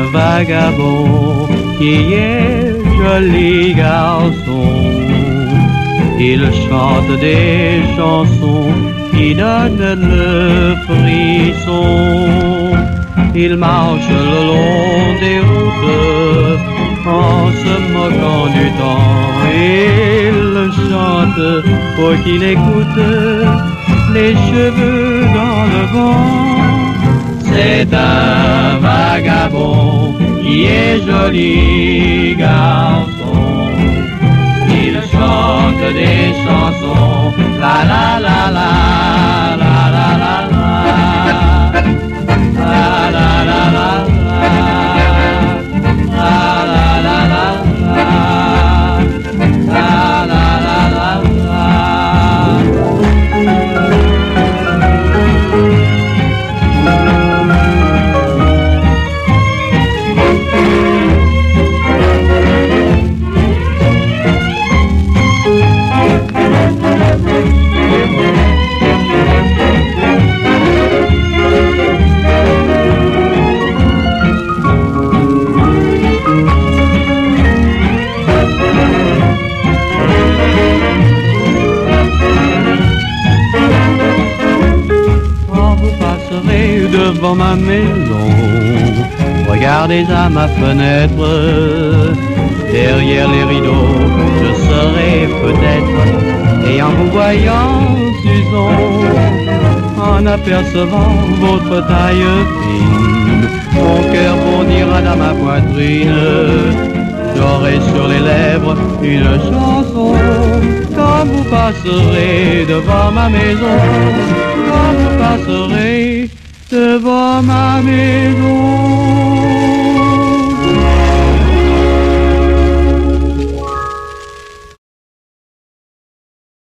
vagabond qui est joli garçon. Il chante des chansons qui donnent le frisson. Il marche le long des routes en se moquant du temps. Il chante pour qu'il écoute les cheveux dans le vent. C'est un vagabond qui est joli garçon. Il chante des chansons, la la la la, la la la la, la la la la, la la la la, la la la la. Devant ma maison, regardez à ma fenêtre. Derrière les rideaux, je serai peut-être, et en vous voyant, Susan, en apercevant votre taille fine, mon cœur bondira dans ma poitrine. J'aurai sur les lèvres une chanson quand vous passerez devant ma maison, quand vous passerez devant ma maison.